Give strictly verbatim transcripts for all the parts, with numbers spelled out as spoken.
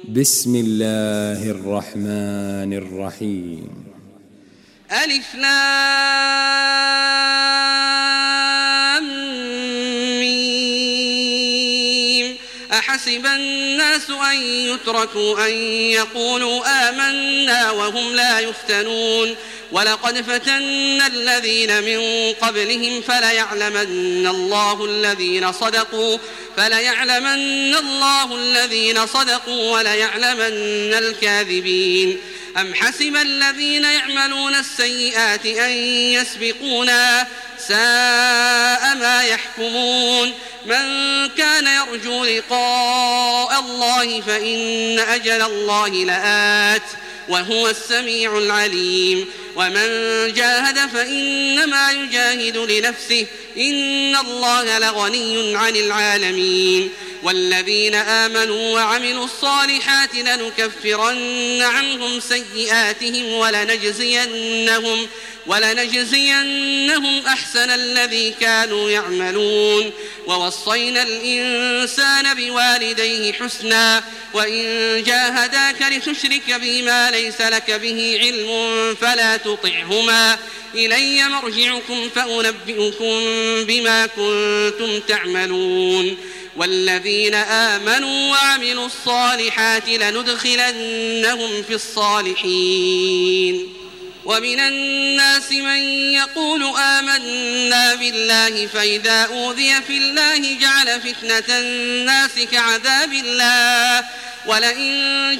بسم الله الرحمن الرحيم. ألف لام ميم. أحسب الناس أن يتركوا أن يقولوا آمنا وهم لا يفتنون ولقد فتنا الذين من قبلهم فليعلمن الله الذين صدقوا فليعلمن الله الذين صدقوا وليعلمن الكاذبين. أم حسب الذين يعملون السيئات أن يسبقونا ساء ما يحكمون. من كان يرجو لقاء الله فإن أجل الله لآت وهو السميع العليم. ومن جاهد فإنما يجاهد لنفسه إن الله لغني عن العالمين. والذين آمنوا وعملوا الصالحات لنكفرن عنهم سيئاتهم ولنجزينهم ولنجزينهم أحسن الذي كانوا يعملون. ووصينا الإنسان بوالديه حسنا وإن جاهداك لتشرك بما ليس لك به علم فلا تطعهما إلي مرجعكم فأنبئكم بما كنتم تعملون. والذين آمنوا وعملوا الصالحات لندخلنهم في الصالحين. ومن الناس من يقول آمنا بالله فإذا أوذي في الله جعل فتنة الناس كعذاب الله ولئن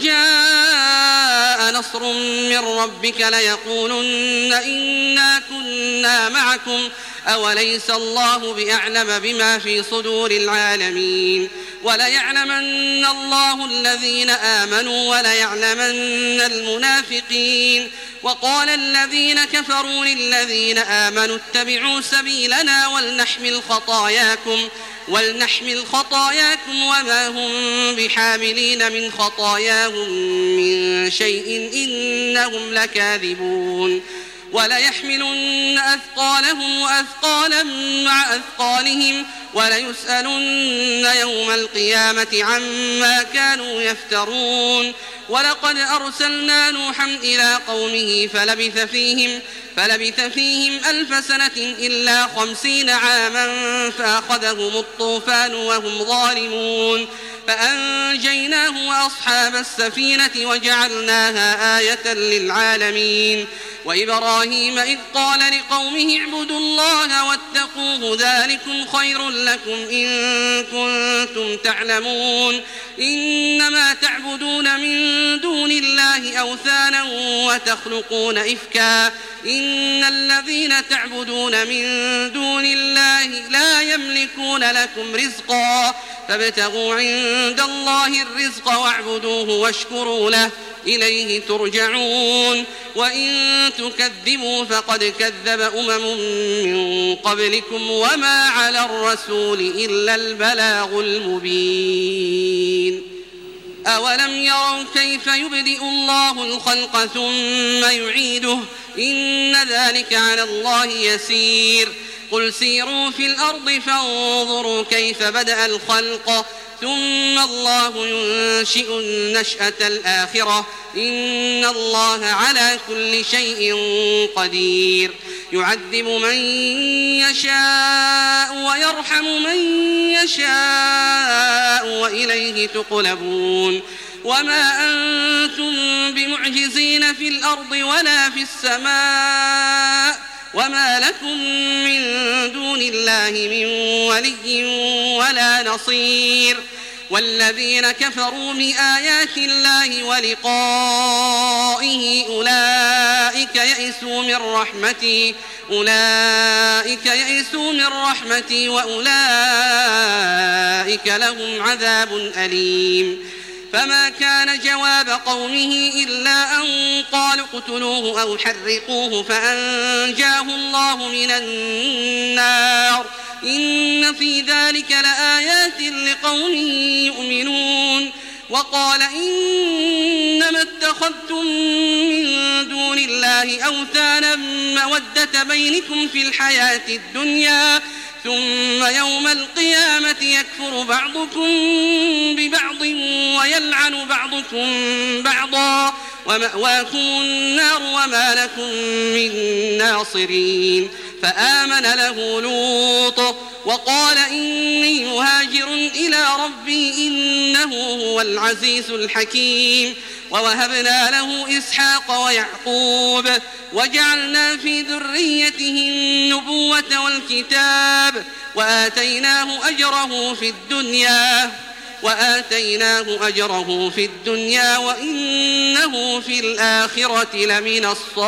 جاء نصر من ربك ليقولن إنا كنا معكم أوليس الله بأعلم بما في صدور العالمين. وليعلمن الله الذين آمنوا وليعلمن المنافقين. وقال الذين كفروا للذين آمنوا اتبعوا سبيلنا ولنحمل خطاياكم ولنحمل خطاياكم وما هم بحاملين من خطاياهم من شيء إنهم لكاذبون. وليحملن أثقالهم وأثقالا مع أثقالهم وليسألن يوم القيامة عما كانوا يفترون. ولقد أرسلنا نوحا إلى قومه فلبث فيهم, فلبث فيهم ألف سنة إلا خمسين عاما فأخذهم الطوفان وهم ظالمون فأنجيناه وأصحاب السفينة وجعلناها آية للعالمين. وإبراهيم إذ قال لقومه اعبدوا الله واتقوه ذلكم خير لكم إن كنتم تعلمون. إنما تعبدون من دون الله أوثانا وتخلقون إفكا إن الذين تعبدون من دون الله لا يملكون لكم رزقا فابتغوا عند الله الرزق واعبدوه واشكروا له إليه ترجعون. وإن تكذبوا فقد كذب أمم من قبلكم وما على الرسول إلا البلاغ المبين. أولم يروا كيف يبدئ الله الخلق ثم يعيده إن ذلك على الله يسير. قل سيروا في الأرض فانظروا كيف بدأ الخلق ثم الله ينشئ النشأة الآخرة إن الله على كل شيء قدير. يعذب من يشاء ويرحم من يشاء وإليه تقلبون. وما أنتم بمعجزين في الأرض ولا في السماء وما لكم من دون الله من ولي ولا نصير. والذين كفروا بآيات الله ولقائه أولئك يئسوا من رحمتي أولئك يئسوا من رحمتي وأولئك لهم عذاب أليم. فما كان جواب قومه إلا أن قالوا اقتلوه أو حرقوه فأنجاه الله من النار إن في ذلك لآيات لقوم يؤمنون. وقال إنما اتخذتم من دون الله أوثانا مودة بينكم في الحياة الدنيا ثم يوم القيامة يكفر بعضكم ببعض ويلعن بعضكم بعضا ومأواكم النار وما لكم من ناصرين. فآمن له لوط وقال إني مهاجر إلى ربي إنه هو العزيز الحكيم. ووهبنا له إسحاق ويعقوب وجعلنا في ذريته النبوة والكتاب وآتيناه أجره في الدنيا وآتيناه أجره في الدنيا وإنه في الآخرة لمن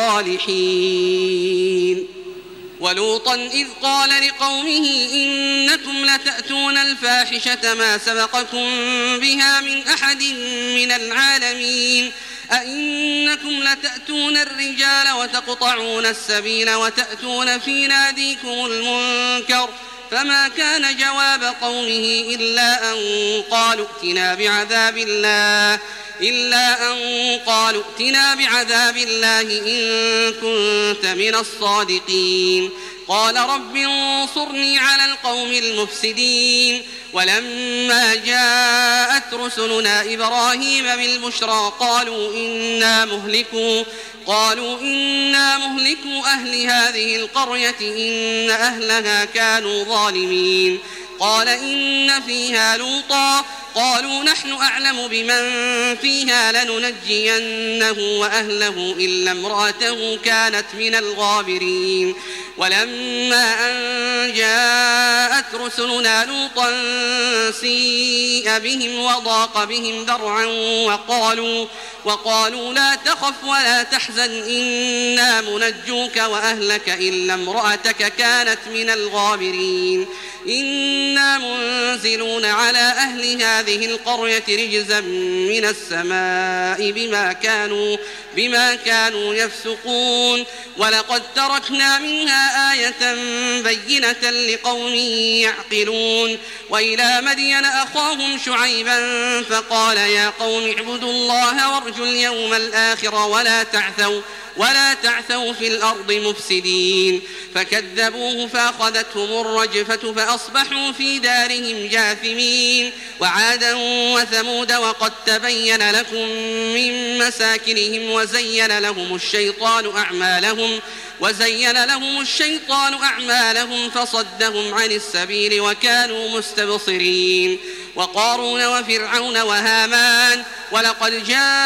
الصالحين. ولوطا إذ قال لقومه إنكم لتأتون الفاحشة ما سبقكم بها من أحد من العالمين أئنكم لتأتون الرجال وتقطعون السبيل وتأتون في ناديكم المنكر. فما كان جواب قومه إلا أن قالوا ائتنا بعذاب الله إلا أن قالوا ائتنا بعذاب الله إن كنت من الصادقين. قال رب انصرني على القوم المفسدين. ولما جاءت رسلنا إبراهيم بالبشرى قالوا إنا مهلكوا قالوا إنا مهلكوا أهل هذه القرية إن أهلها كانوا ظالمين. قال إن فيها لوطا قالوا نحن أعلم بمن فيها لننجينه وأهله إلا امرأته كانت من الغابرين. ولما أن جاءت رسلنا لوطا سيء بهم وضاق بهم ذرعا وقالوا, وقالوا لا تخف ولا تحزن إنا منجوك وأهلك إلا امرأتك كانت من الغابرين. إنا منزلون على أهل هذه القرية رجزا من السماء بما كانوا, بما كانوا يفسقون. ولقد تركنا منها آية بينة لقوم يعقلون. وإلى مدين أخاهم شعيبا فقال يا قوم اعبدوا الله وارجوا اليوم الآخر ولا تعثوا ولا تعثوا في الأرض مفسدين. فكذبوه فأخذتهم الرجفة فأصبحوا في دارهم جاثمين. وعادا وثمود وقد تبين لكم من مساكنهم وزين لهم الشيطان أعمالهم وزين لهم الشيطان أعمالهم فصدهم عن السبيل وكانوا مستبصرين. وقارون وفرعون وهامان ولقد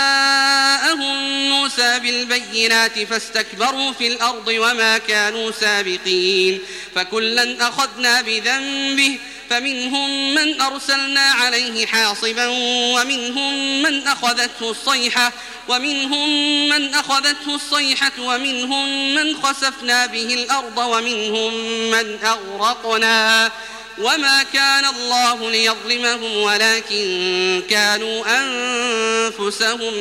جاءهم موسى بالبينات فاستكبروا في الأرض وما كانوا سابقين. فكلا أخذنا بذنبه فمنهم من أرسلنا عليه حاصبا ومنهم من أخذته الصيحة ومنهم من أخذته الصيحة ومنهم من خسفنا به الأرض ومنهم من أغرقنا. وما كان الله ليظلمهم ولكن كانوا أنفسهم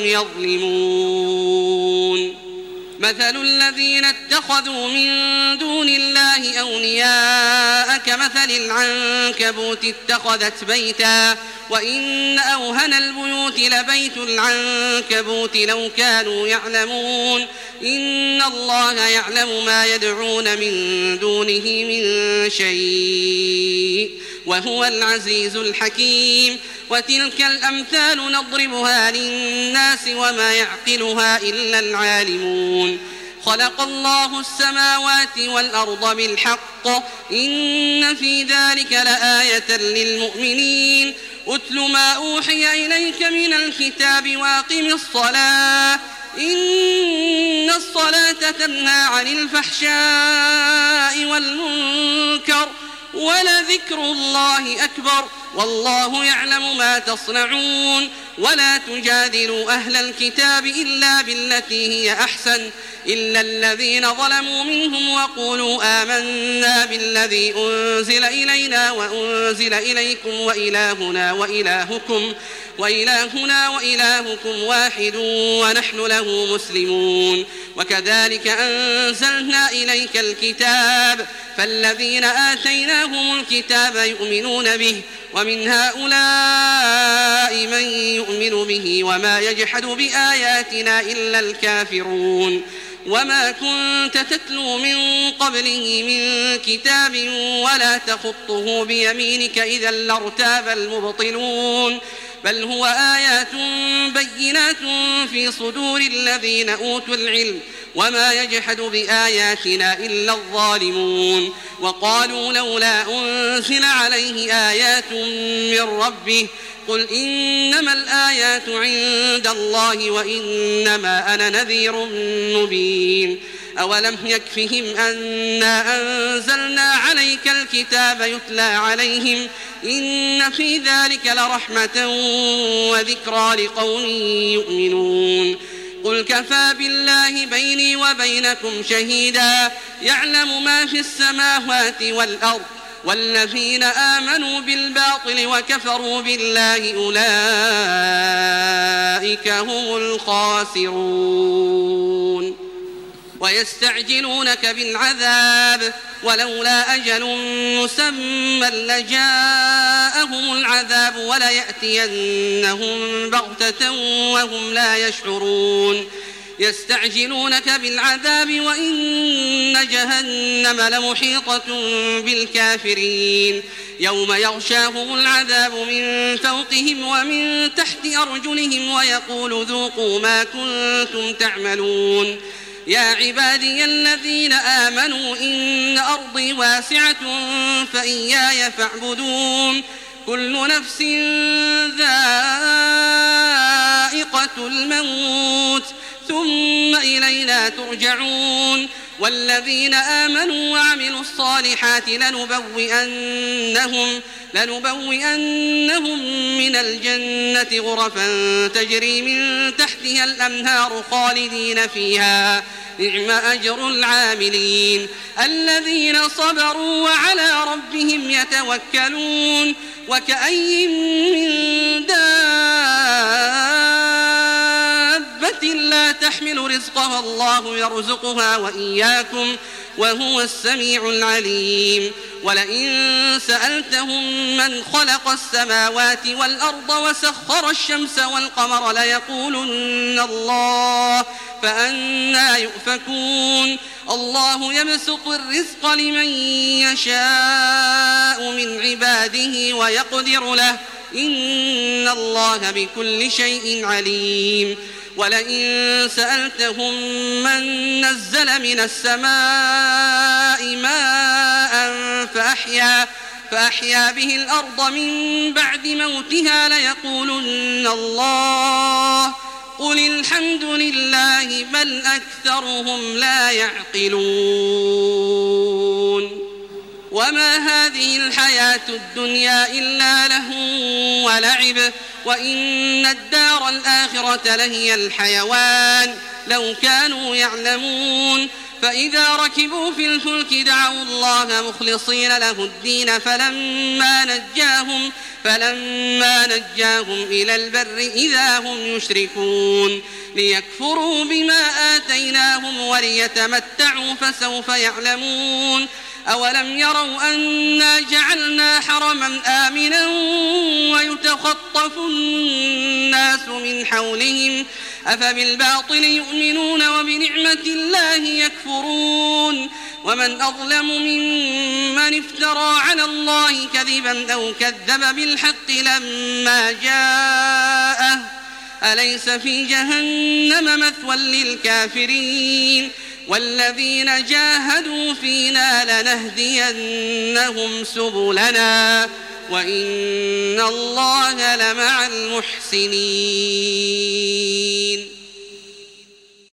يظلمون. مثل الذين اتخذوا من دون الله أولياء كمثل العنكبوت اتخذت بيتا وإن أوهن البيوت لبيت العنكبوت لو كانوا يعلمون. إن الله يعلم ما يدعون من دونه من شيء وهو العزيز الحكيم. وتلك الأمثال نضربها للناس وما يعقلها إلا العالمون. خلق الله السماوات والأرض بالحق إن في ذلك لآية للمؤمنين. أتل ما أوحي إليك من الكتاب وأقم الصلاة إن الصلاة تنهى عن الفحشاء والمنكر ولذكر الله أكبر والله يعلم ما تصنعون. ولا تجادلوا أهل الكتاب إلا بالتي هي أحسن إلا الذين ظلموا منهم وقولوا آمنا بالذي أنزل إلينا وأنزل إليكم وإلهنا وإلهكم وإلهنا وإلهكم واحد ونحن له مسلمون. وكذلك أنزلنا إليك الكتاب فالذين آتيناهم الكتاب يؤمنون به ومن هؤلاء من يؤمن به وما يجحد بآياتنا إلا الكافرون. وما كنت تتلو من قبله من كتاب ولا تخطه بيمينك إذا لارتاب المبطلون بل هو آيات بينات في صدور الذين أوتوا العلم وما يجحد بآياتنا إلا الظالمون وقالوا لولا أنزل عليه آيات من ربه قل إنما الآيات عند الله وإنما أنا نذير مبين أولم يكفهم أنا أنزلنا عليك الكتاب يتلى عليهم إن في ذلك لرحمة وذكرى لقوم يؤمنون قل كفى بالله بيني وبينكم شهيدا يعلم ما في السماوات والأرض والذين آمنوا بالباطل وكفروا بالله أولئك هم الخاسرون ويستعجلونك بالعذاب ولولا أجل مسمى لجاءهم العذاب وليأتينهم بغتة وهم لا يشعرون يستعجلونك بالعذاب وإن جهنم لمحيطة بالكافرين يوم يغشاهم العذاب من فوقهم ومن تحت أرجلهم ويقول ذوقوا ما كنتم تعملون يا عبادي الذين آمنوا إن أرضي واسعة فإياي فاعبدون كل نفس ذائقة الموت ثم إلينا ترجعون والذين آمنوا وعملوا الصالحات لنبوئنهم, لنبوئنهم من الجنة غرفا تجري من تحتها الأنهار خالدين فيها نعم أجر العاملين الذين صبروا وعلى ربهم يتوكلون وكأي من دابة لا تحمل رزقها الله يرزقها وإياكم وهو السميع العليم ولئن سألتهم من خلق السماوات والأرض وسخر الشمس والقمر ليقولن الله فأنى يؤفكون الله يبسط الرزق لمن يشاء من عباده ويقدر له إن الله بكل شيء عليم ولئن سألتهم من نزل من السماء ماء فأحيا, فأحيا به الأرض من بعد موتها ليقولن الله قل الحمد لله بل أكثرهم لا يعقلون وما هذه الحياة الدنيا إلا لهو ولعب وإن الدار الآخرة لهي الحيوان لو كانوا يعلمون فإذا ركبوا في الفلك دعوا الله مخلصين له الدين فلما نجاهم, فلما نجاهم إلى البر إذا هم يشركون ليكفروا بما آتيناهم وليتمتعوا فسوف يعلمون أولم يروا أنا جعلنا حرما آمنا ويتخطف الناس من حولهم أفبالباطل يؤمنون وبنعمة الله يكفرون ومن أظلم ممن افترى على الله كذبا أو كذب بالحق لما جاءه أليس في جهنم مثوى للكافرين والذين جاهدوا فينا لنهدينهم سبلنا وإن الله لمع المحسنين.